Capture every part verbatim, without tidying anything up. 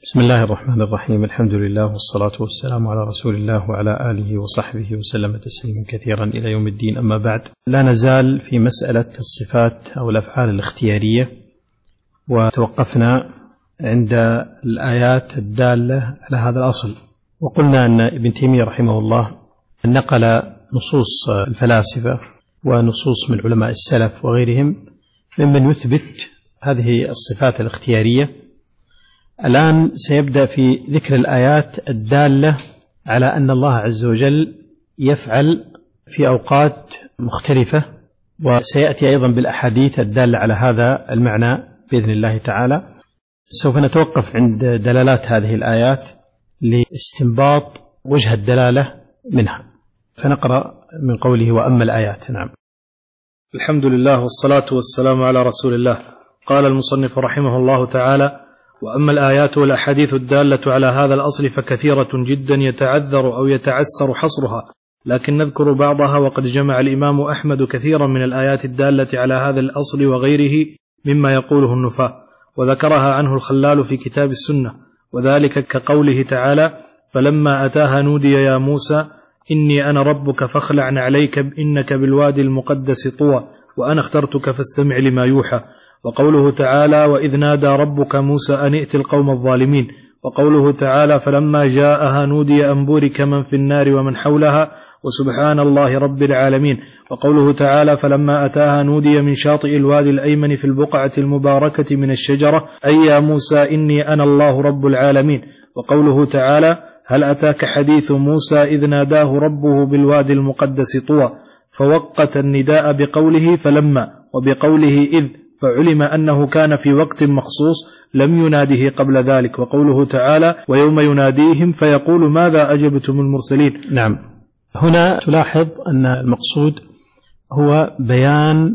بسم الله الرحمن الرحيم. الحمد لله والصلاة والسلام على رسول الله وعلى آله وصحبه وسلم تسليما كثيرا إلى يوم الدين. أما بعد، لا نزال في مسألة الصفات أو الأفعال الاختيارية، وتوقفنا عند الآيات الدالة على هذا الأصل، وقلنا أن ابن تيمية رحمه الله نقل نصوص الفلاسفة ونصوص من علماء السلف وغيرهم ممن يثبت هذه الصفات الاختيارية. الآن سيبدأ في ذكر الآيات الدالة على أن الله عز وجل يفعل في أوقات مختلفة، وسيأتي أيضا بالأحاديث الدالة على هذا المعنى بإذن الله تعالى. سوف نتوقف عند دلالات هذه الآيات لاستنباط وجه الدلالة منها، فنقرأ من قوله وأما الآيات. نعم. الحمد لله والصلاة والسلام على رسول الله. قال المصنف رحمه الله تعالى: وأما الآيات والأحاديث الدالة على هذا الأصل فكثيرة جدا يتعذر أو يتعسر حصرها، لكن نذكر بعضها. وقد جمع الإمام أحمد كثيرا من الآيات الدالة على هذا الأصل وغيره مما يقوله النفاة، وذكرها عنه الخلال في كتاب السنة، وذلك كقوله تعالى: فلما أتاها نودي يا موسى إني أنا ربك فاخلع عليك إنك بالوادي المقدس طوى وأنا اخترتك فاستمع لما يوحى. وقوله تعالى: وإذ نادى ربك موسى أن ائت القوم الظالمين. وقوله تعالى: فلما جاءها نودي أن بورك من في النار ومن حولها وسبحان الله رب العالمين. وقوله تعالى: فلما أتاها نودي من شاطئ الوادي الأيمن في البقعة المباركة من الشجرة أي يا موسى إني أنا الله رب العالمين. وقوله تعالى: هل أتاك حديث موسى إذ ناداه ربه بالوادي المقدس طوى، فوقت النداء بقوله فلما وبقوله إذ، فعلم أنه كان في وقت مخصوص لم يناده قبل ذلك. وقوله تعالى: ويوم يناديهم فيقول ماذا أجبتم المرسلين. نعم. هنا تلاحظ أن المقصود هو بيان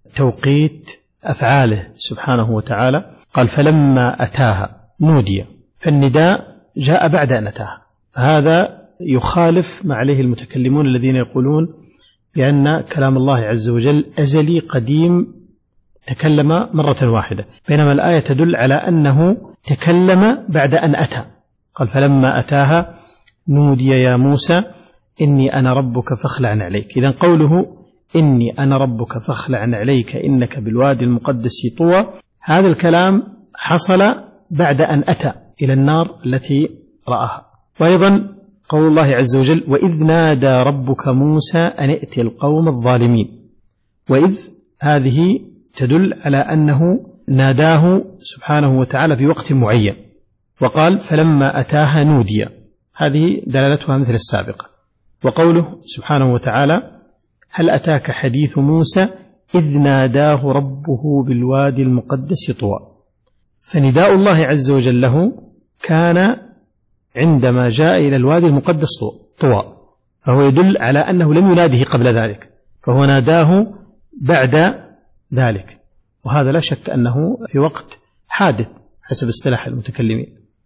توقيت أفعاله سبحانه وتعالى. قال فلما أتاها نودي، فالنداء جاء بعد أن أتاها. هذا يخالف ما عليه المتكلمون الذين يقولون بأن كلام الله عز وجل أزلي قديم تكلم مرة واحدة، بينما الآية تدل على أنه تكلم بعد أن أتى. قال فلما أتاها نودي يا موسى إني أنا ربك فاخلع عليك. إذن قوله إني أنا ربك فاخلع عليك إنك بالوادي المقدس طوى، هذا الكلام حصل بعد أن أتى إلى النار التي رآها. وأيضا قول الله عز وجل: وإذ نادى ربك موسى أن ائت القوم الظالمين. وإذ هذه تدل على أنه ناداه سبحانه وتعالى في وقت معين، وقال فلما أتاها نودي، هذه دلالتها مثل السابقة. وقوله سبحانه وتعالى: هل أتاك حديث موسى إذ ناداه ربه بالوادي المقدس طوى، فنداء الله عز وجل له كان عندما جاء إلى الوادي المقدس طوى، فهو يدل على أنه لم يناده قبل ذلك، فهو ناداه بعد ذلك، وهذا لا شك أنه في وقت حادث حسب اصطلاح المتكلمين.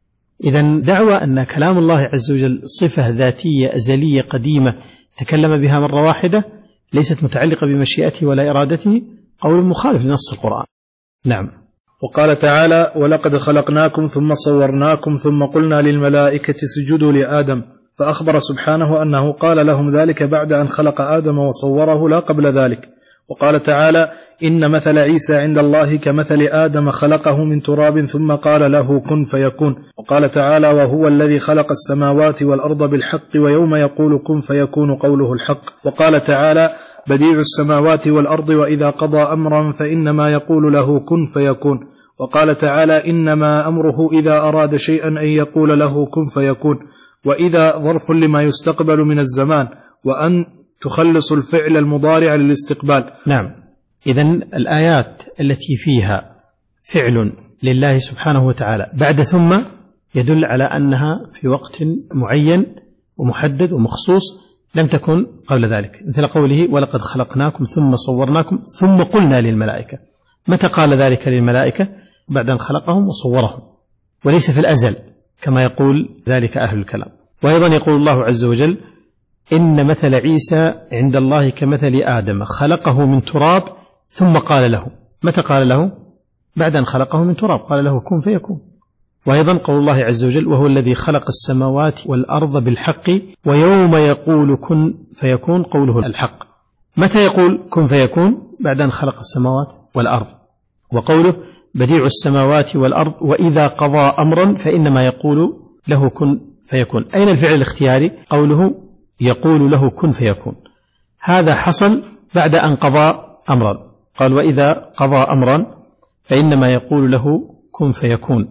إذن دعوى أن كلام الله عز وجل صفة ذاتية أزلية قديمة تكلم بها مرة واحدة ليست متعلقة بمشيئته ولا إرادته قول مخالف لنص القرآن. نعم. وقال تعالى: ولقد خلقناكم ثم صورناكم ثم قلنا للملائكة اسجدوا لآدم، فأخبر سبحانه أنه قال لهم ذلك بعد أن خلق آدم وصوره لا قبل ذلك. وقال تعالى: إن مثل عيسى عند الله كمثل آدم خلقه من تراب ثم قال له كن فيكون. وقال تعالى: وهو الذي خلق السماوات والأرض بالحق ويوم يقول كن فيكون قوله الحق. وقال تعالى: بديع السماوات والأرض وإذا قضى أمرا فإنما يقول له كن فيكون. وقال تعالى: إنما أمره إذا أراد شيئا أن يقول له كن فيكون. وإذا ظرف لما يستقبل من الزمان، وأن تخلص الفعل المضارع للاستقبال. نعم. إذن الآيات التي فيها فعل لله سبحانه وتعالى بعد ثم يدل على أنها في وقت معين ومحدد ومخصوص لم تكن قبل ذلك، مثل قوله: ولقد خلقناكم ثم صورناكم ثم قلنا للملائكة. متى قال ذلك للملائكة؟ بعد أن خلقهم وصورهم، وليس في الأزل كما يقول ذلك أهل الكلام. وأيضا يقول الله عز وجل: إن مثل عيسى عند الله كمثل آدم خلقه من تراب ثم قال له. متى قال له؟ بعد أن خلقه من تراب قال له كن فيكون. وأيضا قول الله عز وجل وهو الذي خلق السماوات والأرض بالحق ويوم يقول كن فيكون قوله الحق. متى يقول كن فيكون؟ بعد أن خلق السماوات والأرض. وقوله بديع السماوات والأرض وإذا قضى أمرا فإنما يقول له كن فيكون. أين الفعل الاختياري؟ قوله يقول له كن فيكون، هذا حصل بعد أن قضى أمرا. قال وإذا قضى أمرا فإنما يقول له كن فيكون.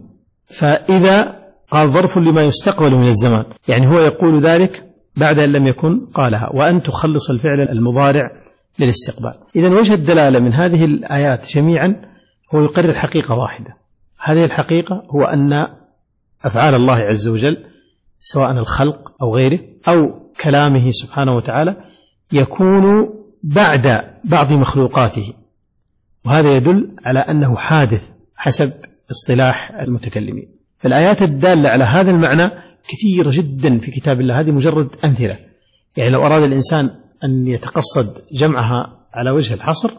فإذا قال ظرف لما يستقبل من الزمان، يعني هو يقول ذلك بعد أن لم يكن قالها، وأن تخلص الفعل المضارع للاستقبال. إذن وجه الدلالة من هذه الآيات جميعا هو يقرر حقيقة واحدة. هذه الحقيقة هو أن أفعال الله عز وجل سواء الخلق أو غيره أو كلامه سبحانه وتعالى يكون بعد بعض مخلوقاته، وهذا يدل على أنه حادث حسب اصطلاح المتكلمين. فالآيات الدالة على هذا المعنى كثيرة جدا في كتاب الله، هذه مجرد أمثلة. يعني لو أراد الإنسان أن يتقصد جمعها على وجه الحصر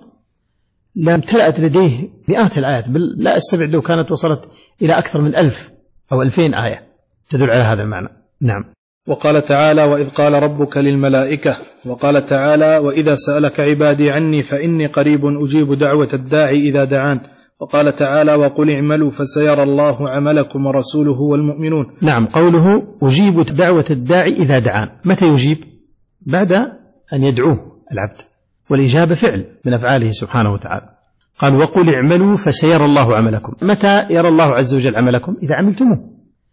لامتلأت لديه مئات الآيات، بل لا أستبعد لو كانت وصلت إلى أكثر من ألف أو ألفين آية تدل على هذا المعنى. نعم. وقال تعالى وإذ قال ربك للملائكة، وقال تعالى وإذا سألك عبادي عني فإني قريب أجيب دعوة الداعي إذا دعان، وقال تعالى وقل اعملوا فسيرى الله عملكم ورسوله والمؤمنون. نعم، قوله أجيب دعوة الداعي إذا دعان، متى يجيب؟ بعد أن يدعوه العبد، والإجابة فعل من أفعاله سبحانه وتعالى. قال وقل اعملوا فسيرى الله عملكم، متى يرى الله عز وجل عملكم؟ إذا عملتموه.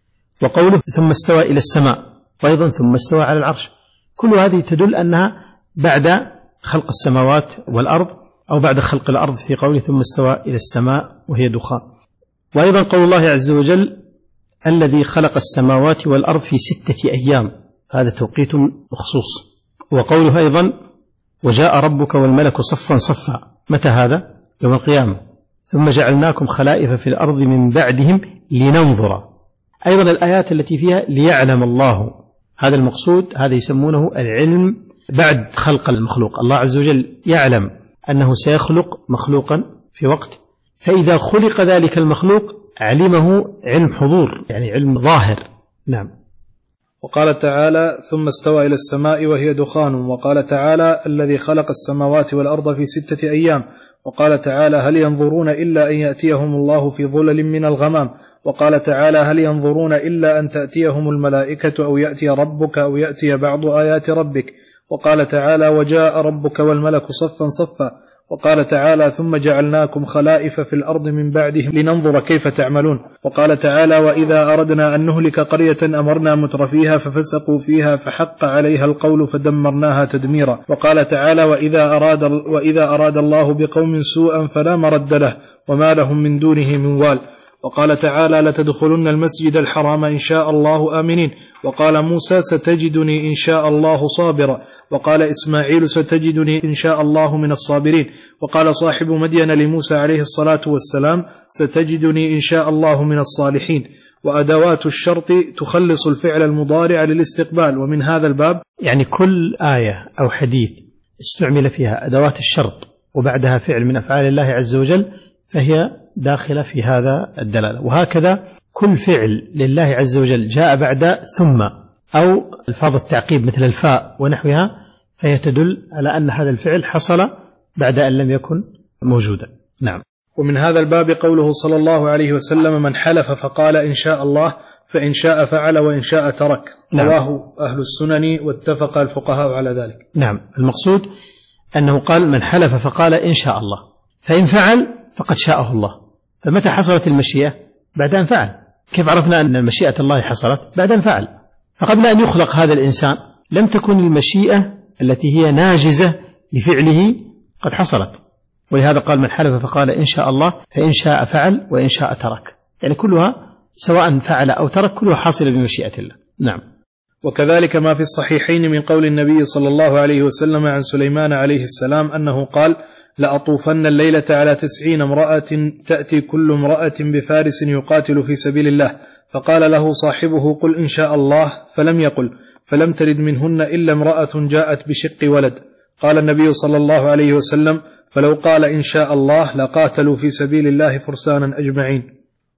وقوله ثم استوى إلى السماء، وأيضا ثم استوى على العرش، كل هذه تدل أنها بعد خلق السماوات والأرض أو بعد خلق الأرض في قوله ثم استوى إلى السماء وهي دخان. وأيضا قول الله عز وجل الذي خلق السماوات والأرض في ستة أيام، هذا توقيت مخصوص. وقوله أيضا وجاء ربك والملك صفا صفا، متى هذا؟ يوم القيامة. ثم جعلناكم خلائف في الأرض من بعدهم لننظر. أيضا الآيات التي فيها ليعلم الله، هذا المقصود، هذا يسمونه العلم بعد خلق المخلوق. الله عز وجل يعلم أنه سيخلق مخلوقا في وقت، فإذا خلق ذلك المخلوق علمه علم حضور، يعني علم ظاهر. نعم. وقال تعالى ثم استوى إلى السماء وهي دخان، وقال تعالى الذي خلق السماوات والأرض في ستة أيام، وقال تعالى هل ينظرون إلا أن يأتيهم الله في ظلل من الغمام، وقال تعالى هل ينظرون إلا أن تأتيهم الملائكة أو يأتي ربك أو يأتي بعض آيات ربك، وقال تعالى وجاء ربك والملك صفا صفا، وقال تعالى ثم جعلناكم خلائف في الأرض من بعدهم لننظر كيف تعملون، وقال تعالى وإذا أردنا أن نهلك قرية أمرنا مترفيها ففسقوا فيها فحق عليها القول فدمرناها تدميرا، وقال تعالى وإذا أراد, وإذا أراد الله بقوم سوءا فلا مرد له وما لهم من دونه من وال، وقال تعالى لتدخلن المسجد الحرام إن شاء الله آمنين، وقال موسى ستجدني إن شاء الله صابرا، وقال إسماعيل ستجدني إن شاء الله من الصابرين، وقال صاحب مدين لموسى عليه الصلاة والسلام ستجدني إن شاء الله من الصالحين. وأدوات الشرط تخلص الفعل المضارع للاستقبال. ومن هذا الباب يعني كل آية أو حديث استعمل فيها أدوات الشرط وبعدها فعل من أفعال الله عز وجل فهي داخلة في هذا الدلالة. وهكذا كل فعل لله عز وجل جاء بعد ثم أو الفاظ التعقيب مثل الفاء ونحوها فهي تدل على أن هذا الفعل حصل بعد أن لم يكن موجودا. نعم. ومن هذا الباب قوله صلى الله عليه وسلم من حلف فقال إن شاء الله فإن شاء فعل وإن شاء ترك. نعم. رواه أهل السنن واتفق الفقهاء على ذلك. نعم. المقصود أنه قال من حلف فقال إن شاء الله، فإن فعل فقد شاءه الله. فمتى حصلت المشيئة؟ بعد أن فعل. كيف عرفنا أن مشيئة الله حصلت؟ بعد أن فعل. فقبل أن يخلق هذا الإنسان لم تكن المشيئة التي هي ناجزة لفعله قد حصلت، ولهذا قال من حلف فقال إن شاء الله فإن شاء فعل وإن شاء ترك، يعني كلها سواء فعل أو ترك كلها حاصلة بمشيئة الله. نعم. وكذلك ما في الصحيحين من قول النبي صلى الله عليه وسلم عن سليمان عليه السلام أنه قال لأطوفن الليلة على تسعين امرأة تأتي كل امرأة بفارس يقاتل في سبيل الله، فقال له صاحبه قل إن شاء الله، فلم يقل، فلم ترد منهن إلا امرأة جاءت بشق ولد. قال النبي صلى الله عليه وسلم فلو قال إن شاء الله لقاتلوا في سبيل الله فرسانا أجمعين.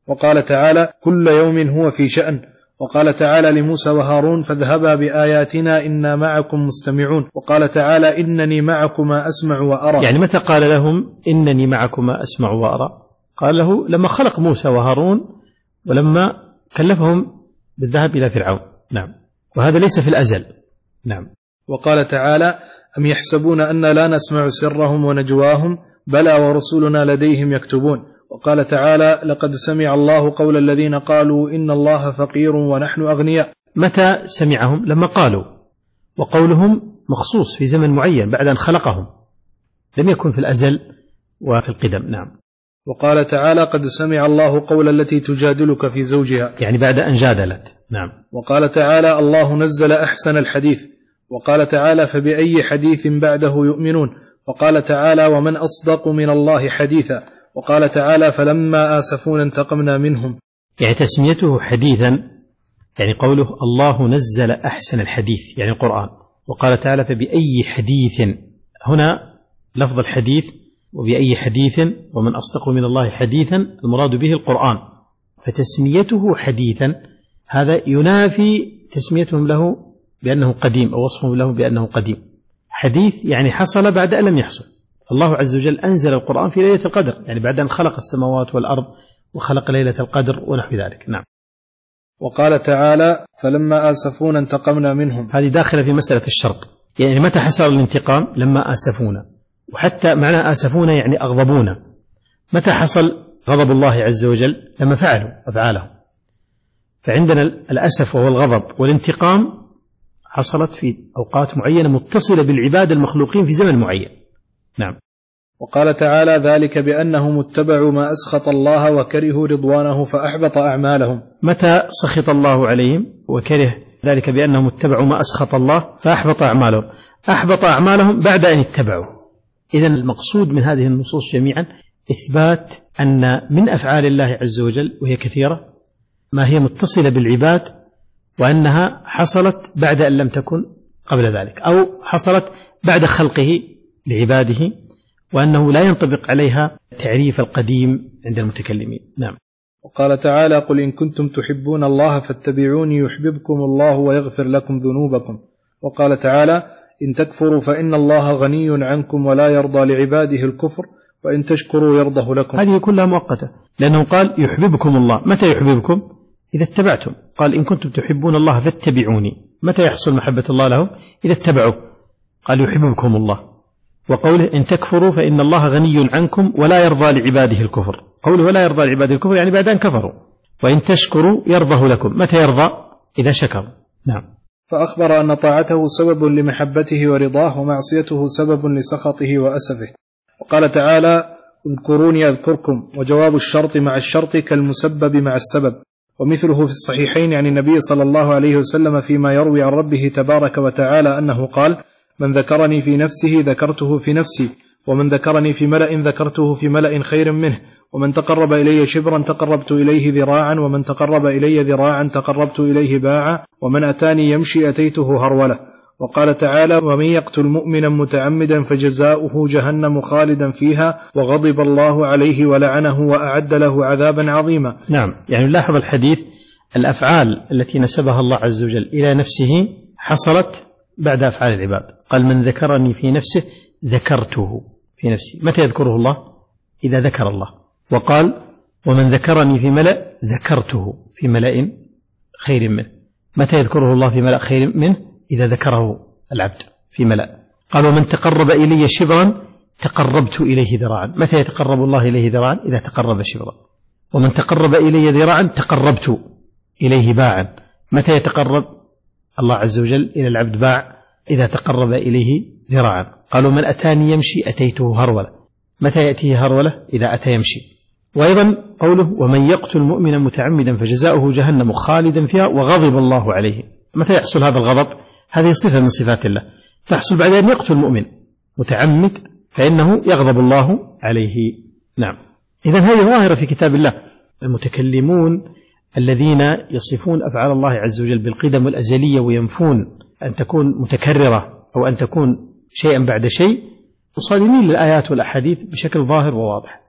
وقال تعالى كل يوم هو في شأن. وقال تعالى لموسى وهارون فاذهبا بآياتنا إنا معكم مستمعون. وقال تعالى إنني معكما أسمع وأرى. يعني متى قال لهم إنني معكما أسمع وأرى؟ قال له لما خلق موسى وهارون ولما كلفهم بالذهاب إلى فرعون. نعم. وهذا ليس في الأزل. نعم. وقال تعالى أم يحسبون أن لا نسمع سرهم ونجواهم بلى ورسلنا لديهم يكتبون. وقال تعالى لقد سمع الله قول الذين قالوا إن الله فقير ونحن أغنياء. متى سمعهم؟ لما قالوا، وقولهم مخصوص في زمن معين بعد أن خلقهم، لم يكن في الأزل وفي القدم. نعم. وقال تعالى قد سمع الله قول التي تجادلك في زوجها، يعني بعد أن جادلت. نعم. وقال تعالى الله نزل أحسن الحديث. وقال تعالى فبأي حديث بعده يؤمنون. وقال تعالى ومن أصدق من الله حديثا. وقال تعالى فلما آسفونا انتقمنا منهم. يعني تسميته حديثا يعني قوله الله نزل أحسن الحديث يعني القرآن. وقال تعالى فبأي حديث، هنا لفظ الحديث وبأي حديث ومن أصدق من الله حديثا المراد به القرآن، فتسميته حديثا هذا ينافي تسميتهم له بأنه قديم أو وصفهم له بأنه قديم. حديث يعني حصل بعد أن لم يحصل. الله عز وجل أنزل القرآن في ليلة القدر، يعني بعد أن خلق السماوات والأرض وخلق ليلة القدر ونحو ذلك. نعم. وقال تعالى فلما آسفونا انتقمنا منهم. هذه داخلة في مسألة الشرط، يعني متى حصل الانتقام؟ لما آسفونا. وحتى معنى آسفونا يعني أغضبونا. متى حصل غضب الله عز وجل؟ لما فعلوا أفعالهم. فعندنا الأسف وهو الغضب والانتقام حصلت في أوقات معينة متصلة بالعباد المخلوقين في زمن معين. نعم. وقال تعالى ذلك بأنهم اتبعوا ما أسخط الله وكرهوا رضوانه فأحبط أعمالهم. متى سخط الله عليهم وكره؟ ذلك بأنهم اتبعوا ما أسخط الله فأحبط أعمالهم. أحبط أعمالهم بعد أن اتبعوا. إذن المقصود من هذه النصوص جميعا إثبات أن من أفعال الله عز وجل وهي كثيرة ما هي متصلة بالعباد، وأنها حصلت بعد أن لم تكن قبل ذلك، أو حصلت بعد خلقه لعباده، وأنه لا ينطبق عليها تعريف القديم عند المتكلمين. نعم. وقال تعالى قل إن كنتم تحبون الله فاتبعوني يحببكم الله ويغفر لكم ذنوبكم. وقال تعالى إن تكفروا فإن الله غني عنكم ولا يرضى لعباده الكفر وإن تشكروا يرضه لكم. هذه كلها مؤقتة، لأنه قال يحببكم الله. متى يحببكم؟ إذا اتبعتم. قال إن كنتم تحبون الله فاتبعوني. متى يحصل محبة الله لهم؟ إذا اتبعوا. قال يحببكم الله. وقوله إن تكفروا فإن الله غني عنكم ولا يرضى لعباده الكفر. قوله ولا يرضى لعباده الكفر يعني بعد أن كفروا. وإن تشكروا يرضه لكم. متى يرضى؟ إذا شكروا. نعم. فأخبر أن طاعته سبب لمحبته ورضاه ومعصيته سبب لسخطه وأسفه. وقال تعالى اذكروني أذكركم، وجواب الشرط مع الشرط كالمسبب مع السبب. ومثله في الصحيحين عن النبي صلى الله عليه وسلم فيما يروي عن ربه تبارك وتعالى أنه قال من ذكرني في نفسه ذكرته في نفسي، ومن ذكرني في ملأ ذكرته في ملأ خير منه، ومن تقرب إلي شبرا تقربت إليه ذراعا، ومن تقرب إلي ذراعا تقربت إليه باعا، ومن أتاني يمشي أتيته هرولة. وقال تعالى ومن يقتل مؤمنا متعمدا فجزاؤه جهنم خالدا فيها وغضب الله عليه ولعنه وأعد له عذابا عظيما. نعم. يعني نلاحظ الحديث الأفعال التي نسبها الله عز وجل إلى نفسه حصلت بعد أفعال العباد. قال من ذكرني في نفسه ذكرته في نفسي. متى يذكره الله؟ إذا ذكر الله. وقال ومن ذكرني في ملأ ذكرته في ملأ خير منه. متى يذكره الله في ملأ خير منه؟ إذا ذكره العبد في ملأ. قال ومن تقرب إلي شبرا تقربت إليه ذراعا. متى يتقرب الله إليه ذراعا؟ إذا تقرب شبرا. ومن تقرب إلي ذراعا تقربت إليه باعا. متى يتقرب الله عز وجل إلى العبد باع؟ إذا تقرب إليه ذراعا. قالوا من أتاني يمشي أتيته هرولة. متى يأتيه هرولة؟ إذا أتى يمشي. وأيضا قوله ومن يقتل مؤمنا متعمدا فجزاؤه جهنم خالدا فيها وغضب الله عليه. متى يحصل هذا الغضب؟ هذه صفة من صفات الله تحصل بعد أن يقتل المؤمن متعمد فإنه يغضب الله عليه. نعم. إذن هذه ظاهرة في كتاب الله. المتكلمون الذين يصفون أفعال الله عز وجل بالقدم والأزلية وينفون أن تكون متكررة أو أن تكون شيئا بعد شيء مصادمين للآيات والأحاديث بشكل ظاهر وواضح. نعم.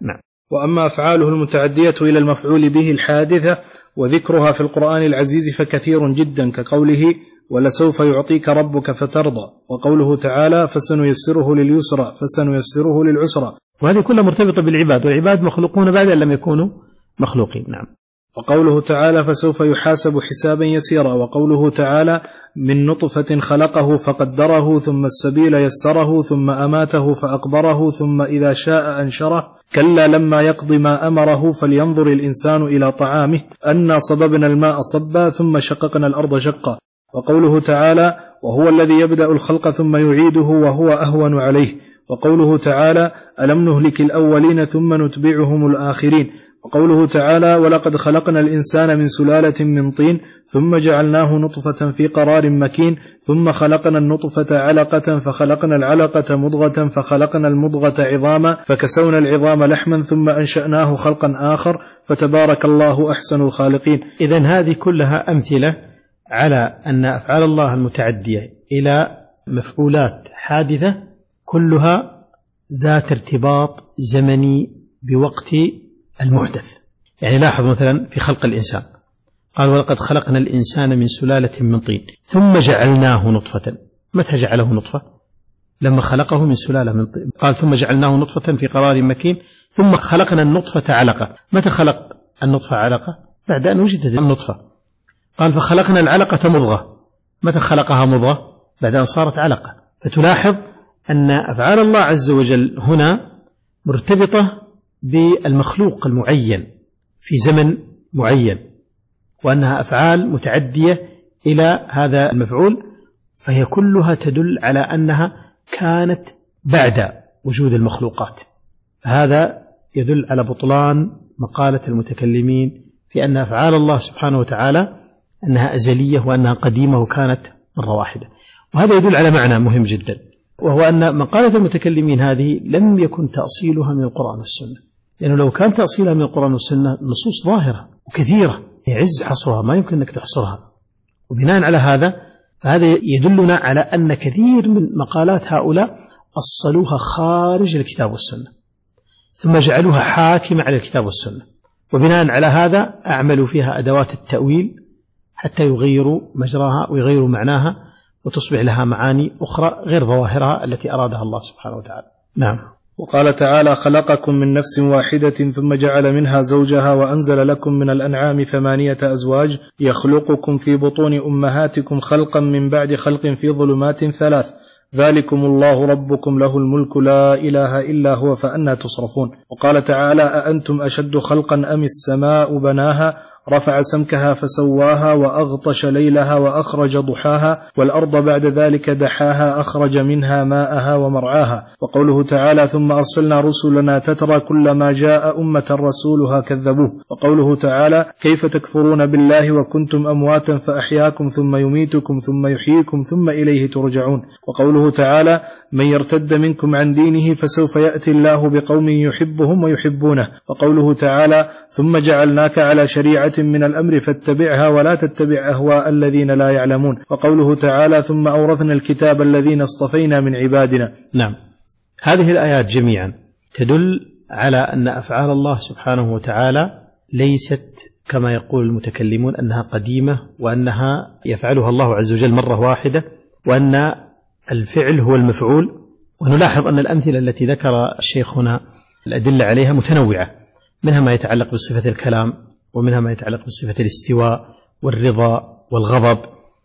وأما أفعاله المتعدية إلى المفعول به الحادثة وذكرها في القرآن العزيز فكثير جدا، كقوله ولسوف يعطيك ربك فترضى، وقوله تعالى فسنيسره لليسرى فسنيسره للعسرى، وهذه كلها مرتبطة بالعباد، والعباد مخلوقون بعد أن لم يكونوا مخلوقين. نعم. وقوله تعالى فسوف يحاسب حسابا يسيرا، وقوله تعالى من نطفة خلقه فقدره ثم السبيل يسره ثم أماته فأقبره ثم إذا شاء أنشره، كلا لما يقض ما أمره فلينظر الإنسان إلى طعامه أنا صببنا الماء صبا ثم شققنا الأرض شقا. وقوله تعالى وهو الذي يبدأ الخلق ثم يعيده وهو أهون عليه. وقوله تعالى ألم نهلك الأولين ثم نتبعهم الآخرين. وقوله تعالى ولقد خلقنا الإنسان من سلالة من طين ثم جعلناه نطفة في قرار مكين ثم خلقنا النطفة علقة فخلقنا العلقة مضغة فخلقنا المضغة عظاما فكسونا العظام لحما ثم أنشأناه خلقا آخر فتبارك الله أحسن الخالقين. إذن هذه كلها أمثلة على أن أفعال الله المتعدية إلى مفعولات حادثة كلها ذات ارتباط زمني بوقت المحدث. يعني لاحظ مثلا في خلق الإنسان قال ولقد خلقنا الإنسان من سلالة من طين ثم جعلناه نطفة. متى جعله نطفة؟ لما خلقه من سلالة من طين. قال ثم جعلناه نطفة في قرار مكين ثم خلقنا النطفة علقة. متى خلق النطفة علقة؟ بعد أن وجدت النطفة. قال فخلقنا العلقة مضغة. متى خلقها مضغة؟ بعد أن صارت علقة. فتلاحظ أن أفعال الله عز وجل هنا مرتبطة بالمخلوق المعين في زمن معين، وأنها أفعال متعدية إلى هذا المفعول، فهي كلها تدل على أنها كانت بعد وجود المخلوقات. هذا يدل على بطلان مقالة المتكلمين في أن أفعال الله سبحانه وتعالى أنها أزلية وأنها قديمة وكانت مرة واحدة. وهذا يدل على معنى مهم جدا، وهو أن مقالة المتكلمين هذه لم يكن تأصيلها من القرآن والسنة، لأنه لو كان تأصيلها من القرآن والسنة نصوص ظاهرة وكثيرة يعز حصرها ما يمكن أنك تحصرها. وبناء على هذا فهذا يدلنا على أن كثير من مقالات هؤلاء أصلوها خارج الكتاب والسنة ثم جعلوها حاكمة على الكتاب والسنة، وبناء على هذا أعملوا فيها أدوات التأويل حتى يغيروا مجراها ويغيروا معناها وتصبح لها معاني أخرى غير ظواهرها التي أرادها الله سبحانه وتعالى. نعم. وقال تعالى خلقكم من نفس واحدة ثم جعل منها زوجها وأنزل لكم من الأنعام ثمانية أزواج يخلقكم في بطون أمهاتكم خلقا من بعد خلق في ظلمات ثلاث ذلكم الله ربكم له الملك لا إله إلا هو فأنى تصرفون. وقال تعالى أأنتم أشد خلقا أم السماء بناها رفع سمكها فسواها وأغطش ليلها وأخرج ضحاها والأرض بعد ذلك دحاها أخرج منها ماءها ومرعاها. وقوله تعالى ثم أرسلنا رسلنا تترى كلما جاء أمة رسولها كذبوه. وقوله تعالى كيف تكفرون بالله وكنتم أمواتا فأحياكم ثم يميتكم ثم يحييكم ثم إليه ترجعون. وقوله تعالى من يرتد منكم عن دينه فسوف يأتي الله بقوم يحبهم ويحبونه. وقوله تعالى ثم جعلناك على شريعة من الأمر فاتبعها ولا تتبع أهواء الذين لا يعلمون. وقوله تعالى ثم أورثنا الكتاب الذين اصطفينا من عبادنا. نعم. هذه الآيات جميعا تدل على أن أفعال الله سبحانه وتعالى ليست كما يقول المتكلمون أنها قديمة وأنها يفعلها الله عز وجل مرة واحدة وأن الفعل هو المفعول. ونلاحظ أن الأمثلة التي ذكر الشيخ هنا الأدلة عليها متنوعة، منها ما يتعلق بصفة الكلام ومنها ما يتعلق بصفة الاستواء والرضا والغضب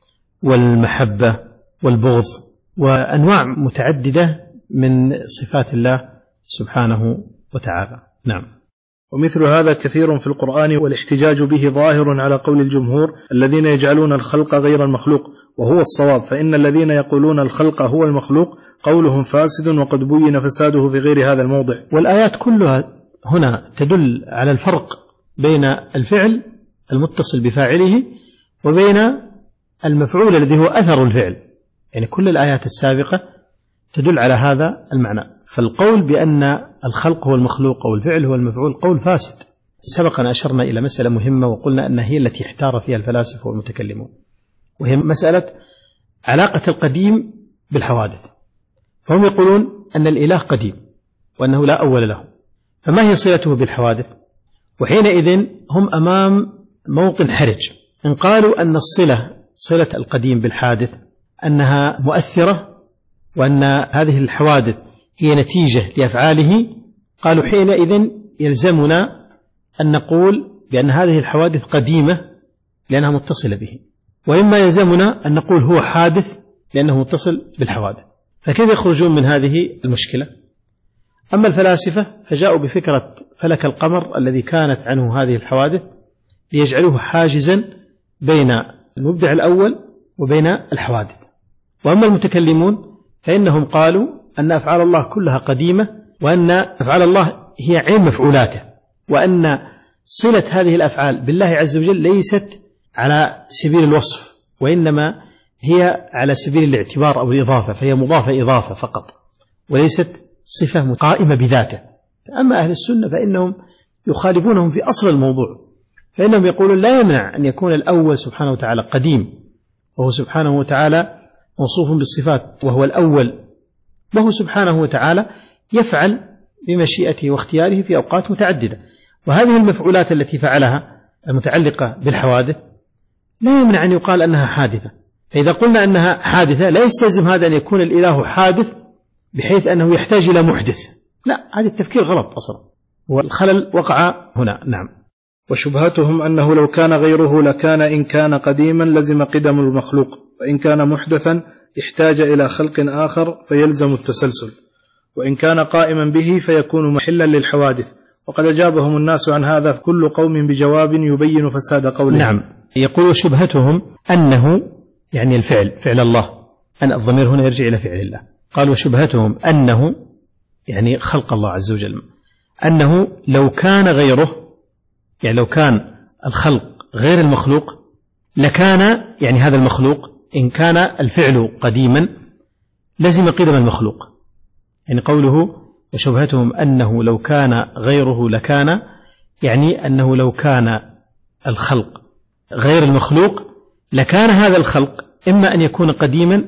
والمحبة والبغض وأنواع متعددة من صفات الله سبحانه وتعالى. نعم. ومثل هذا كثير في القرآن والاحتجاج به ظاهر على قول الجمهور الذين يجعلون الخلق غير المخلوق، وهو الصواب، فإن الذين يقولون الخلق هو المخلوق قولهم فاسد وقد بين فساده في غير هذا الموضع. والآيات كلها هنا تدل على الفرق بين الفعل المتصل بفاعله وبين المفعول الذي هو أثر الفعل، يعني كل الآيات السابقة تدل على هذا المعنى. فالقول بأن الخلق هو المخلوق أو الفعل هو المفعول قول فاسد. سبقا أشرنا إلى مسألة مهمة وقلنا أن هي التي احتار فيها الفلاسفة والمتكلمون، وهي مسألة علاقة القديم بالحوادث. فهم يقولون أن الإله قديم وأنه لا أول له، فما هي صلته بالحوادث؟ وحينئذ هم أمام موطن حرج. إن قالوا أن الصلة صلة القديم بالحادث أنها مؤثرة وأن هذه الحوادث هي نتيجة لأفعاله، قالوا حينئذ يلزمنا أن نقول بأن هذه الحوادث قديمة لأنها متصلة به، وإما يلزمنا أن نقول هو حادث لأنه متصل بالحوادث. فكيف يخرجون من هذه المشكلة؟ أما الفلاسفة فجاءوا بفكرة فلك القمر الذي كانت عنه هذه الحوادث ليجعلوه حاجزا بين المبدع الأول وبين الحوادث. وأما المتكلمون فإنهم قالوا أن أفعال الله كلها قديمة، وأن أفعال الله هي عين مفعولاته، وأن صلة هذه الأفعال بالله عز وجل ليست على سبيل الوصف، وإنما هي على سبيل الاعتبار أو الإضافة، فهي مضافة إضافة فقط وليست صفة قائمة بذاته. أما أهل السنة فإنهم يخالفونهم في أصل الموضوع، فإنهم يقولون لا يمنع أن يكون الأول سبحانه وتعالى قديم، وهو سبحانه وتعالى موصوف بالصفات وهو الأول، وهو سبحانه وتعالى يفعل بمشيئته واختياره في أوقات متعددة. وهذه المفعولات التي فعلها المتعلقة بالحوادث لا يمنع أن يقال أنها حادثة. فإذا قلنا أنها حادثة لا يستلزم هذا أن يكون الإله حادث بحيث أنه يحتاج إلى محدث، لا، هذا التفكير غلط أصلا، والخلل وقع هنا. نعم. وشبهتهم أنه لو كان غيره لكان إن كان قديما لزم قدم المخلوق، وإن كان محدثا احتاج إلى خلق آخر فيلزم التسلسل، وإن كان قائما به فيكون محلا للحوادث. وقد أجابهم الناس عن هذا كل قوم بجواب يبين فساد قولهم. نعم. يقول شبهتهم أنه يعني الفعل فعل الله، أن الضمير هنا يرجع إلى فعل الله. قالوا شبهتهم أنه يعني خلق الله عز وجل، أنه لو كان غيره، يعني لو كان الخلق غير المخلوق لكان يعني هذا المخلوق إن كان الفعل قديما لزم قدم المخلوق. يعني قوله وشبهتهم أنه لو كان غيره لكان، يعني أنه لو كان الخلق غير المخلوق لكان هذا الخلق إما أن يكون قديما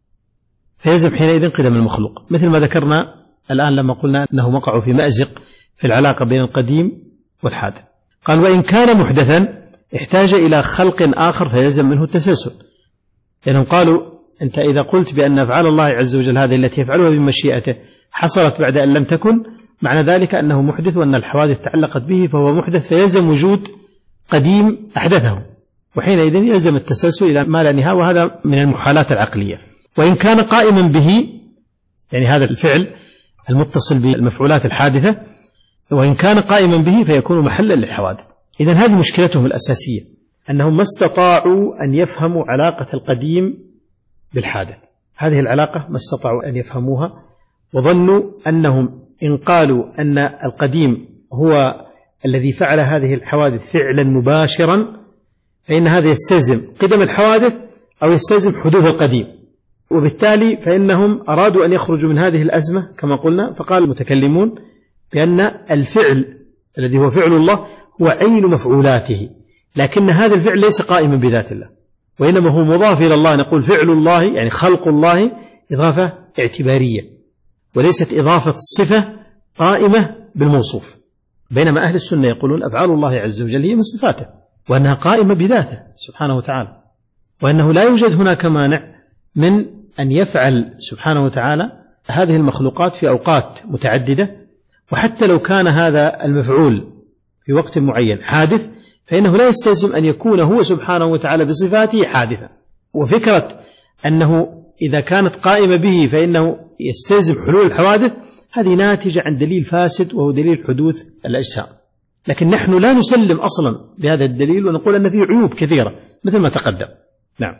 فيلزم حينئذ قدم المخلوق، مثل ما ذكرنا الآن لما قلنا أنه وقعوا في مأزق في العلاقة بين القديم والحادث. قال وإن كان محدثا احتاج إلى خلق آخر فيلزم منه التسلسل، لأنهم قالوا أنت إذا قلت بأن أفعال الله عز وجل هذه التي يفعلها بمشيئته حصلت بعد أن لم تكن، معنى ذلك أنه محدث وأن الحوادث تعلقت به فهو محدث، فيلزم وجود قديم أحدثه، وحينئذ يلزم التسلسل إلى ما لا نهاية، وهذا من المحالات العقلية. وإن كان قائما به يعني هذا الفعل المتصل بالمفعولات الحادثة، وإن كان قائما به فيكون محلا للحوادث. إذن هذه مشكلتهم الأساسية، أنهم ما استطاعوا أن يفهموا علاقة القديم بالحادث، هذه العلاقة ما استطاعوا أن يفهموها، وظنوا أنهم إن قالوا أن القديم هو الذي فعل هذه الحوادث فعلا مباشرا فإن هذا يستلزم قدم الحوادث أو يستلزم حدوث القديم، وبالتالي فإنهم أرادوا أن يخرجوا من هذه الأزمة كما قلنا، فقال المتكلمون بأن الفعل الذي هو فعل الله هو عين مفعولاته، لكن هذا الفعل ليس قائما بذات الله، وإنما هو مضاف إلى الله. نقول فعل الله يعني خلق الله إضافة اعتبارية وليست إضافة صفة قائمة بالموصوف، بينما أهل السنة يقولون أفعال الله عز وجل هي من صفاته وأنها قائمة بذاته سبحانه وتعالى، وأنه لا يوجد هناك مانع من أن يفعل سبحانه وتعالى هذه المخلوقات في أوقات متعددة، وحتى لو كان هذا المفعول في وقت معين حادث فإنه لا يستلزم أن يكون هو سبحانه وتعالى بصفاته حادثا. وفكرة أنه إذا كانت قائمة به فإنه يستلزم حلول الحوادث هذه ناتجة عن دليل فاسد وهو دليل حدوث الأجسام، لكن نحن لا نسلم أصلا بهذا الدليل ونقول أن فيه عيوب كثيرة مثل ما تقدم. نعم.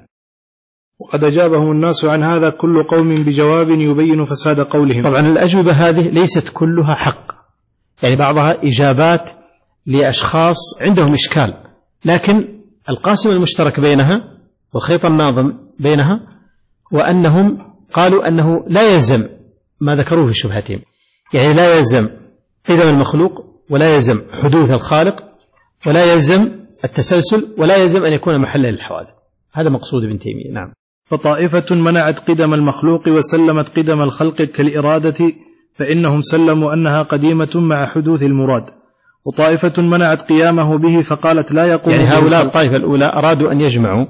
وقد أجابهم الناس عن هذا كل قوم بجواب يبين فساد قولهم. طبعا الأجوبة هذه ليست كلها حق، يعني بعضها إجابات لأشخاص عندهم إشكال، لكن القاسم المشترك بينها والخيط الناظم بينها وأنهم قالوا أنه لا يلزم ما ذكروه في شبهتهم، يعني لا يلزم قدم المخلوق ولا يلزم حدوث الخالق ولا يلزم التسلسل ولا يلزم أن يكون محلا للحوادث. هذا مقصود ابن تيمية. نعم. فطائفة منعت قدم المخلوق وسلمت قدم الخلق كالإرادة فإنهم سلموا أنها قديمة مع حدوث المراد. وطائفة منعت قيامه به فقالت لا يقوم يعني هؤلاء الطائفة الأولى أرادوا أن يجمعوا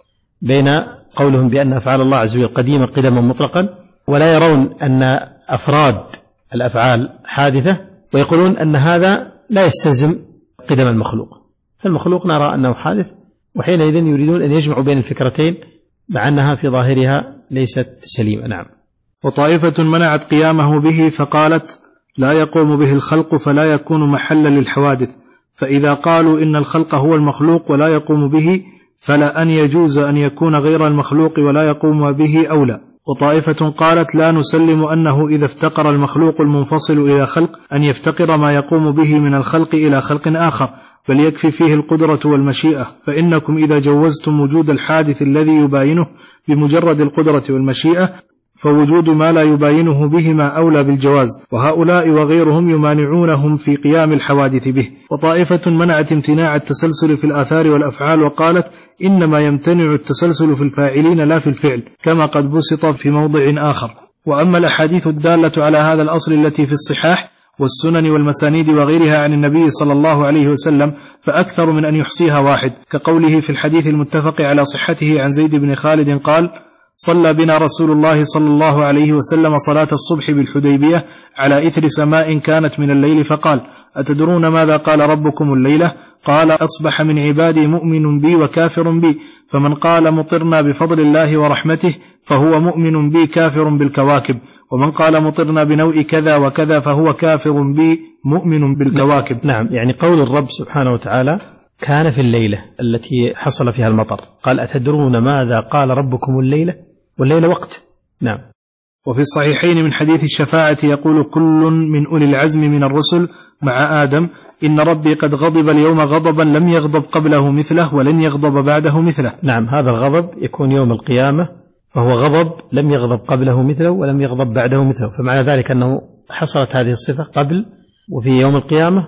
بين قولهم بأن أفعال الله عز وجل قديمة قدما مطلقا، ولا يرون أن أفراد الأفعال حادثة، ويقولون أن هذا لا يستلزم قدم المخلوق، فالمخلوق نرى أنه حادث، وحينئذ يريدون أن يجمعوا بين الفكرتين مع أنها في ظاهرها ليست سليمة. نعم. وطائفة منعت قيامه به فقالت لا يقوم به الخلق فلا يكون محلا للحوادث، فإذا قالوا إن الخلق هو المخلوق ولا يقوم به فلا أن يجوز أن يكون غير المخلوق ولا يقوم به أولى. وطائفة قالت لا نسلم أنه إذا افتقر المخلوق المنفصل إلى خلق أن يفتقر ما يقوم به من الخلق إلى خلق آخر، بل يكفي فيه القدرة والمشيئة، فإنكم إذا جوزتم وجود الحادث الذي يباينه بمجرد القدرة والمشيئة فوجود ما لا يباينه بهما أولى بالجواز، وهؤلاء وغيرهم يمانعونهم في قيام الحوادث به. وطائفة منعت امتناع التسلسل في الآثار والأفعال وقالت إنما يمتنع التسلسل في الفاعلين لا في الفعل، كما قد بسط في موضع آخر. وأما الأحاديث الدالة على هذا الأصل التي في الصحاح والسنن والمسانيد وغيرها عن النبي صلى الله عليه وسلم فأكثر من أن يحصيها واحد، كقوله في الحديث المتفق على صحته عن زيد بن خالد قال صلى بنا رسول الله صلى الله عليه وسلم صلاة الصبح بالحديبية على إثر سماء كانت من الليل، فقال أتدرون ماذا قال ربكم الليلة؟ قال أصبح من عبادي مؤمن بي وكافر بي، فمن قال مطرنا بفضل الله ورحمته فهو مؤمن بي كافر بالكواكب، ومن قال مطرنا بنوء كذا وكذا فهو كافر بي مؤمن بالكواكب. نعم، يعني قول الرب سبحانه وتعالى كان في الليلة التي حصل فيها المطر، قال أتدرون ماذا قال ربكم الليلة؟ والليلة وقت. نعم. وفي الصحيحين من حديث الشفاعة يقول كل من أولي العزم من الرسل مع آدم إن ربي قد غضب اليوم غضبا لم يغضب قبله مثله ولن يغضب بعده مثله. نعم، هذا الغضب يكون يوم القيامة، فهو غضب لم يغضب قبله مثله ولم يغضب بعده مثله، فمعنى ذلك أنه حصلت هذه الصفة قبل وفي يوم القيامة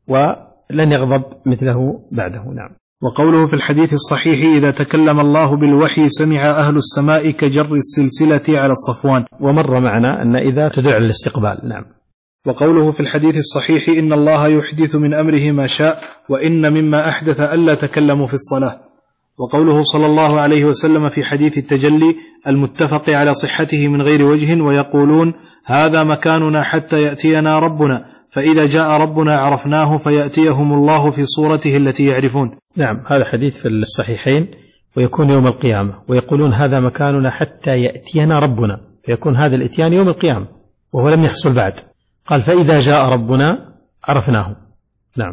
ولن يغضب مثله بعده. نعم. وقوله في الحديث الصحيح إذا تكلم الله بالوحي سمع أهل السماء كجر السلسلة على الصفوان، ومر معنا أن إذا تدعو الاستقبال. نعم. وقوله في الحديث الصحيح إن الله يحدث من أمره ما شاء وإن مما أحدث ألا تكلموا في الصلاة. وقوله صلى الله عليه وسلم في حديث التجلي المتفق على صحته من غير وجه ويقولون هذا مكاننا حتى يأتينا ربنا، فإذا جاء ربنا عرفناه فيأتيهم الله في صورته التي يعرفون. نعم، هذا حديث في الصحيحين، ويكون يوم القيامة، ويقولون هذا مكاننا حتى يأتينا ربنا، فيكون هذا الإتيان يوم القيامة وهو لم يحصل بعد، قال فإذا جاء ربنا عرفناه. نعم.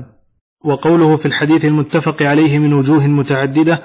وقوله في الحديث المتفق عليه من وجوه متعددة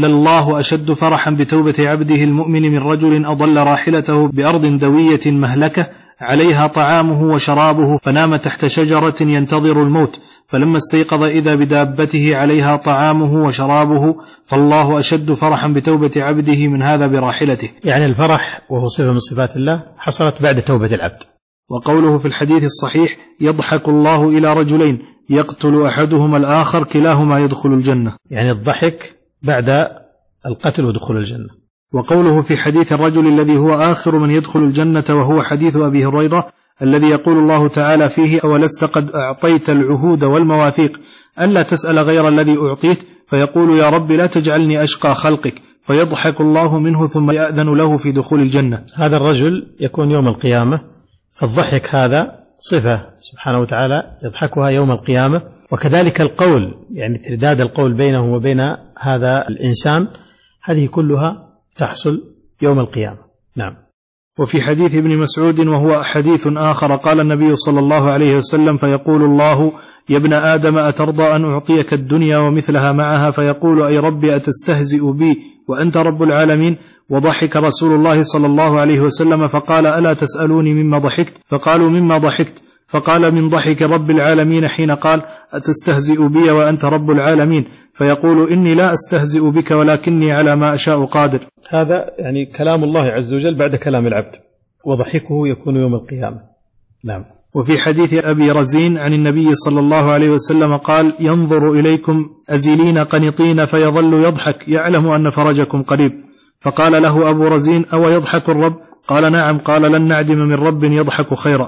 لله أشد فرحا بتوبة عبده المؤمن من رجل أضل راحلته بأرض دوية مهلكة عليها طعامه وشرابه فنام تحت شجرة ينتظر الموت، فلما استيقظ إذا بدابته عليها طعامه وشرابه، فالله أشد فرحا بتوبة عبده من هذا براحلته. يعني الفرح وهو صفة من صفات الله حصلت بعد توبة العبد. وقوله في الحديث الصحيح يضحك الله إلى رجلين يقتل أحدهما الآخر كلاهما يدخل الجنة، يعني الضحك بعد القتل ودخول الجنة. وقوله في حديث الرجل الذي هو آخر من يدخل الجنة وهو حديث أبي هريرة الذي يقول الله تعالى فيه أولست قد أعطيت العهود والمواثيق ألا تسأل غير الذي أعطيت، فيقول يا رب لا تجعلني أشقى خلقك، فيضحك الله منه ثم يأذن له في دخول الجنة. هذا الرجل يكون يوم القيامة، فالضحك هذا صفة سبحانه وتعالى يضحكها يوم القيامة، وكذلك القول، يعني ترداد القول بينه وبين هذا الإنسان، هذه كلها تحصل يوم القيامة. نعم. وفي حديث ابن مسعود وهو حديث آخر قال النبي صلى الله عليه وسلم فيقول الله يا ابن آدم أترضى أن أعطيك الدنيا ومثلها معها؟ فيقول أي ربي أتستهزئ بي وأنت رب العالمين؟ وضحك رسول الله صلى الله عليه وسلم فقال ألا تسألوني مما ضحكت؟ فقالوا مما ضحكت؟ فقال من ضحك رب العالمين حين قال أتستهزئ بي وأنت رب العالمين؟ فيقول إني لا أستهزئ بك ولكني على ما أشاء قادر. هذا يعني كلام الله عز وجل بعد كلام العبد، وضحكه يكون يوم القيامة. نعم. وفي حديث أبي رزين عن النبي صلى الله عليه وسلم قال ينظر إليكم أزلين قنطين فيظل يضحك يعلم أن فرجكم قريب. فقال له أبو رزين أو يضحك الرب؟ قال نعم. قال لن نعدم من رب يضحك خيرا.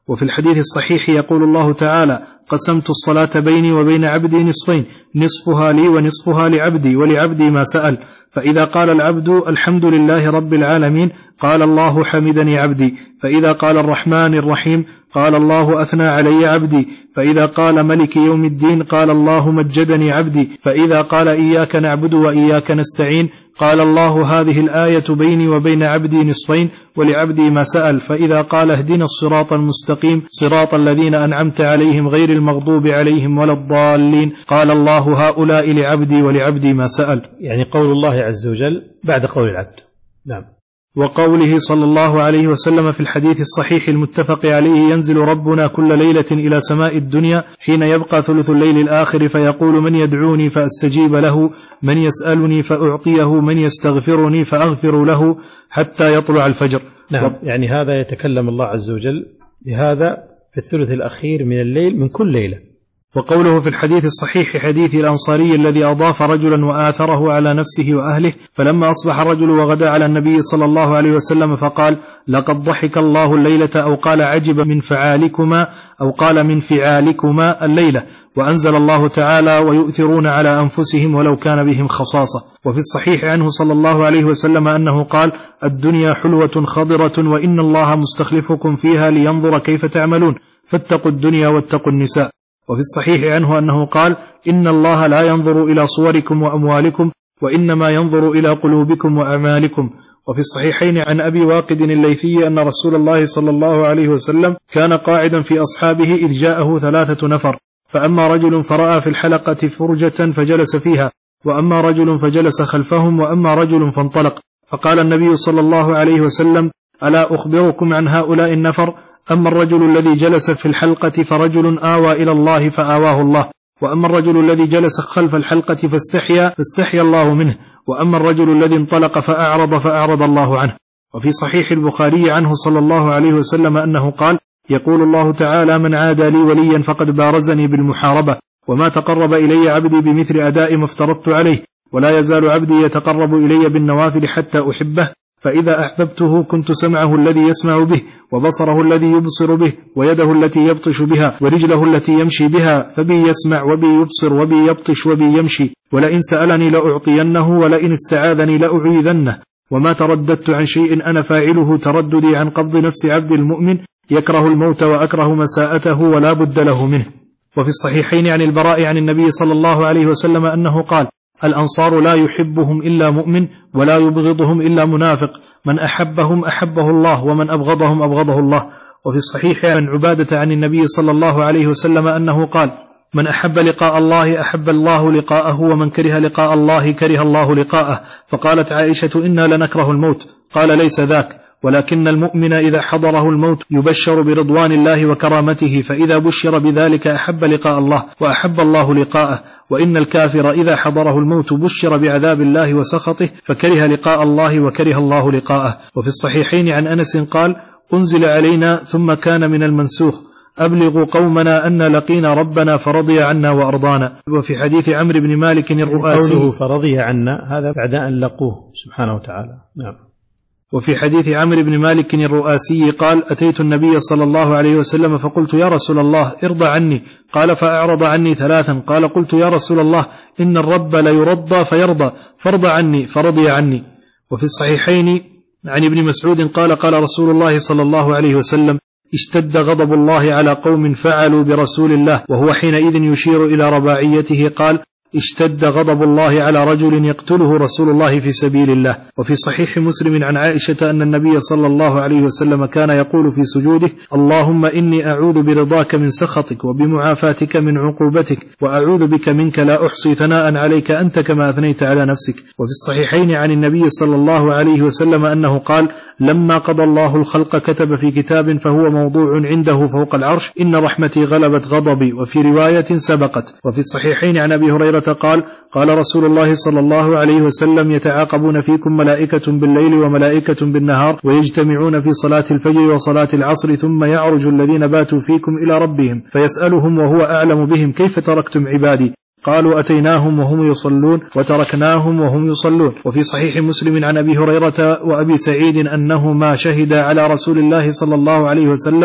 وفي الحديث الصحيح يقول الله تعالى: قسمت الصلاة بيني وبين عبدي نصفين، نصفها لي ونصفها لعبدي، ولعبدي ما سأل. فإذا قال العبد الحمد لله رب العالمين قال الله حمدني عبدي، فإذا قال الرحمن الرحيم قال الله أثنى علي عبدي، فإذا قال ملك يوم الدين قال الله مجدني عبدي، فإذا قال إياك نعبد وإياك نستعين قال الله هذه الآية بيني وبين عبدي نصفين ولعبدي ما سأل، فإذا قال اهدنا الصراط المستقيم صراط الذين أنعمت عليهم غير المغضوب عليهم ولا الضالين قال الله هؤلاء لعبدي ولعبدي ما سأل. يعني قول الله عز وجل بعد قول العبد. نعم. وقوله صلى الله عليه وسلم في الحديث الصحيح المتفق عليه: ينزل ربنا كل ليلة إلى سماء الدنيا حين يبقى ثلث الليل الآخر فيقول: من يدعوني فأستجيب له، من يسألني فأعطيه، من يستغفرني فأغفر له، حتى يطلع الفجر. نعم. يعني هذا يتكلم الله عز وجل بهذا في الثلث الأخير من الليل من كل ليلة. وقوله في الحديث الصحيح حديث الأنصاري الذي أضاف رجلا وآثره على نفسه وأهله: فلما أصبح الرجل وغدا على النبي صلى الله عليه وسلم فقال: لقد ضحك الله الليلة، أو قال عجب من فعالكما، أو قال من فعالكما الليلة، وأنزل الله تعالى: ويؤثرون على أنفسهم ولو كان بهم خصاصة. وفي الصحيح عنه صلى الله عليه وسلم أنه قال: الدنيا حلوة خضرة وإن الله مستخلفكم فيها لينظر كيف تعملون، فاتقوا الدنيا واتقوا النساء. وفي الصحيح عنه أنه قال: إن الله لا ينظر إلى صوركم وأموالكم وإنما ينظر إلى قلوبكم وأعمالكم. وفي الصحيحين عن أبي واقد الليثي أن رسول الله صلى الله عليه وسلم كان قاعدا في أصحابه إذ جاءه ثلاثة نفر، فأما رجل فرأى في الحلقة فرجة فجلس فيها، وأما رجل فجلس خلفهم، وأما رجل فانطلق. فقال النبي صلى الله عليه وسلم: ألا أخبركم عن هؤلاء النفر؟ أما الرجل الذي جلس في الحلقة فرجل آوى إلى الله فآواه الله، وأما الرجل الذي جلس خلف الحلقة فاستحيا فاستحيا الله منه، وأما الرجل الذي انطلق فأعرض فأعرض الله عنه. وفي صحيح البخاري عنه صلى الله عليه وسلم أنه قال: يقول الله تعالى: من عادى لي وليا فقد بارزني بالمحاربة، وما تقرب إلي عبدي بمثل أداء ما افترضت عليه، ولا يزال عبدي يتقرب إلي بالنوافل حتى أحبه، فإذا أحببته كنت سمعه الذي يسمع به، وبصره الذي يبصر به، ويده التي يبطش بها، ورجله التي يمشي بها، فبي يسمع وبي يبصر وبي يبطش وبي يمشي، ولئن سألني لأعطينه، ولئن استعاذني لأعيذنه، وما ترددت عن شيء أنا فاعله ترددي عن قبض نفس عبد المؤمن، يكره الموت وأكره مساءته ولا بد له منه. وفي الصحيحين عن البراء عن النبي صلى الله عليه وسلم أنه قال: الأنصار لا يحبهم إلا مؤمن ولا يبغضهم إلا منافق، من أحبهم أحبه الله ومن أبغضهم أبغضه الله. وفي الصحيح عن عبادة عن النبي صلى الله عليه وسلم أنه قال: من أحب لقاء الله أحب الله لقاءه، ومن كره لقاء الله كره الله لقاءه. فقالت عائشة: إنا لنكره الموت. قال: ليس ذاك، ولكن المؤمن إذا حضره الموت يبشر برضوان الله وكرامته، فإذا بشر بذلك أحب لقاء الله وأحب الله لقاءه، وإن الكافر إذا حضره الموت بشر بعذاب الله وسخطه فكره لقاء الله وكره الله لقاءه. وفي الصحيحين عن أنس قال: أنزل علينا ثم كان من المنسوخ: أبلغوا قومنا أن لقينا ربنا فرضي عنا وأرضانا. وفي حديث عمرو بن مالك الرؤاسي: قوله فرضي عنا هذا بعد أن لقوه سبحانه وتعالى. نعم. وفي حديث عمرو بن مالك الرؤاسي قال: أتيت النبي صلى الله عليه وسلم فقلت: يا رسول الله ارضى عني. قال: فأعرض عني ثلاثا. قال: قلت: يا رسول الله إن الرب ليرضى فيرضى، فارضى عني، فرضي عني. وفي الصحيحين عن ابن مسعود قال: قال رسول الله صلى الله عليه وسلم: اشتد غضب الله على قوم فعلوا برسول الله، وهو حينئذ يشير إلى رباعيته. قال: اشتد غضب الله على رجل يقتله رسول الله في سبيل الله. وفي صحيح مسلم عن عائشة أن النبي صلى الله عليه وسلم كان يقول في سجوده: اللهم إني أعوذ برضاك من سخطك وبمعافاتك من عقوبتك، وأعوذ بك منك لا أحصي ثناء عليك أنت كما أثنيت على نفسك. وفي الصحيحين عن النبي صلى الله عليه وسلم أنه قال: لما قضى الله الخلق كتب في كتاب فهو موضوع عنده فوق العرش: إن رحمتي غلبت غضبي. وفي رواية سبقت. وفي الصحيحين عن أبي هريرة قال: قال رسول الله صلى الله عليه وسلم: يتعاقبون فيكم ملائكة بالليل وملائكة بالنهار، ويجتمعون في صلاة الفجر وصلاة العصر، ثم يعرج الذين باتوا فيكم إلى ربهم فيسألهم وهو أعلم بهم: كيف تركتم عبادي؟ قالوا: أتيناهم وهم يصلون وتركناهم وهم يصلون. وفي صحيح مسلم عن أبي هريرة وأبي سعيد أنهما شهدا على رسول الله صلى الله عليه وسلم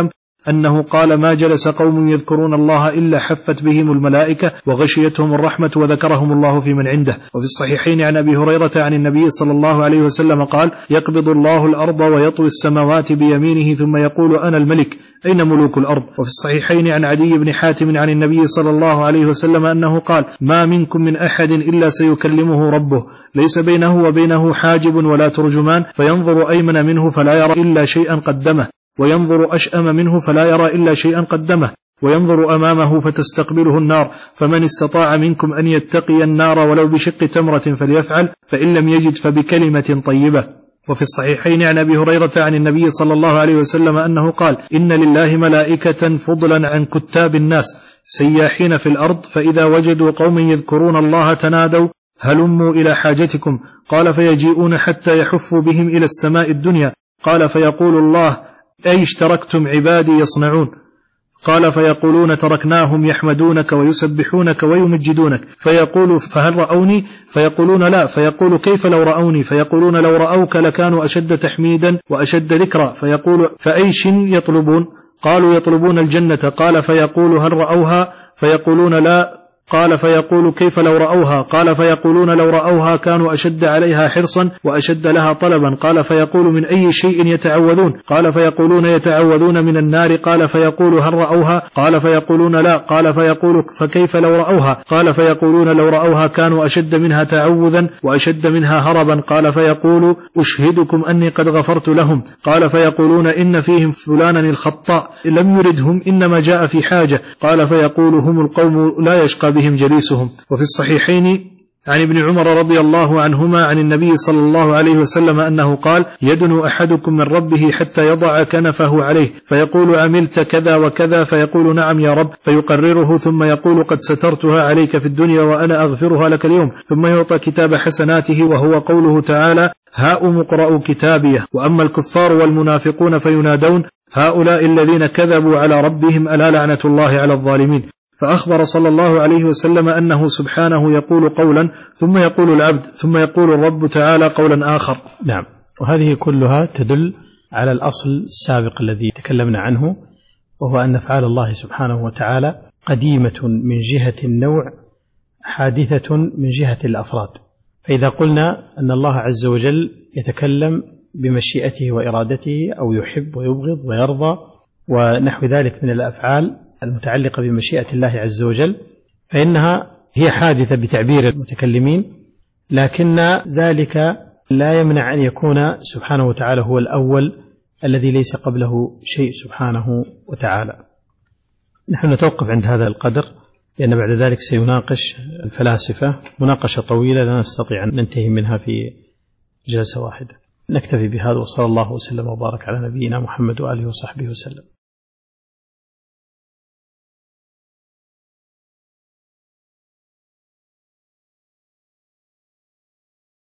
أنه قال ما جلس قوم يذكرون الله إلا حفت بهم الملائكة وغشيتهم الرحمة وذكرهم الله في من عنده. وفي الصحيحين عن أبي هريرة عن النبي صلى الله عليه وسلم قال يقبض الله الأرض ويطوي السماوات بيمينه ثم يقول أنا الملك أين ملوك الأرض. وفي الصحيحين عن عدي بن حاتم عن النبي صلى الله عليه وسلم أنه قال ما منكم من أحد إلا سيكلمه ربه ليس بينه وبينه حاجب ولا ترجمان فينظر أيمن منه فلا يرى إلا شيئا قدمه وينظر أشأم منه فلا يرى إلا شيئا قدمه وينظر أمامه فتستقبله النار فمن استطاع منكم أن يتقي النار ولو بشق تمرة فليفعل فإن لم يجد فبكلمة طيبة. وفي الصحيحين عن أبي هريرة عن النبي صلى الله عليه وسلم أنه قال إن لله ملائكة فضلا عن كتاب الناس سياحين في الأرض فإذا وجدوا قوم يذكرون الله تنادوا هلموا إلى حاجتكم قال فيجيئون حتى يحفوا بهم إلى السماء الدنيا قال فيقول الله أي اشتركتم عبادي يصنعون قال فيقولون تركناهم يحمدونك ويسبحونك ويمجدونك فيقول فهل رأوني فيقولون لا فيقول كيف لو رأوني فيقولون لو رأوك لكانوا أشد تحميدا وأشد ذكرا فيقول فأيش يطلبون قالوا يطلبون الجنة قال فيقول هل رأوها فيقولون لا قال فيقول كيف لو رأوها قال فيقولون لو رأوها كانوا أشد عليها حرصا وأشد لها طلبا قال فيقول من أي شيء يتعوذون قال فيقولون يتعوذون من النار قال فيقول هل رأوها قال فيقولون لا قال فيقول فكيف لو رأوها قال فيقولون لو رأوها كانوا أشد منها تعوذا وأشد منها هربا قال فيقول أشهدكم أني قد غفرت لهم قال فيقولون إن فيهم فلانا الخطاء لم يردهم إنما جاء في حاجة قال فيقول هم القوم لا يشقى بهم جليسهم. وفي الصحيحين عن ابن عمر رضي الله عنهما عن النبي صلى الله عليه وسلم أنه قال يدنو أحدكم من ربه حتى يضع كنفه عليه فيقول عملت كذا وكذا فيقول نعم يا رب فيقرره ثم يقول قد سترتها عليك في الدنيا وأنا أغفرها لك اليوم ثم يعطى كتاب حسناته وهو قوله تعالى هاؤم اقرءوا كتابيه. وأما الكفار والمنافقون فينادون هؤلاء الذين كذبوا على ربهم ألا لعنة الله على الظالمين. فأخبر صلى الله عليه وسلم أنه سبحانه يقول قولا ثم يقول العبد ثم يقول الرب تعالى قولا آخر. نعم. وهذه كلها تدل على الأصل السابق الذي تكلمنا عنه وهو أن أفعال الله سبحانه وتعالى قديمة من جهة النوع حادثة من جهة الأفراد. فإذا قلنا أن الله عز وجل يتكلم بمشيئته وإرادته أو يحب ويبغض ويرضى ونحو ذلك من الأفعال المتعلقة بمشيئة الله عز وجل فإنها هي حادثة بتعبير المتكلمين لكن ذلك لا يمنع أن يكون سبحانه وتعالى هو الأول الذي ليس قبله شيء سبحانه وتعالى. نحن نتوقف عند هذا القدر لأن بعد ذلك سيناقش الفلاسفة مناقشة طويلة لا نستطيع أن ننتهي منها في جلسة واحدة. نكتفي بهذا وصلى الله وسلم وبارك على نبينا محمد وآله وصحبه وسلم.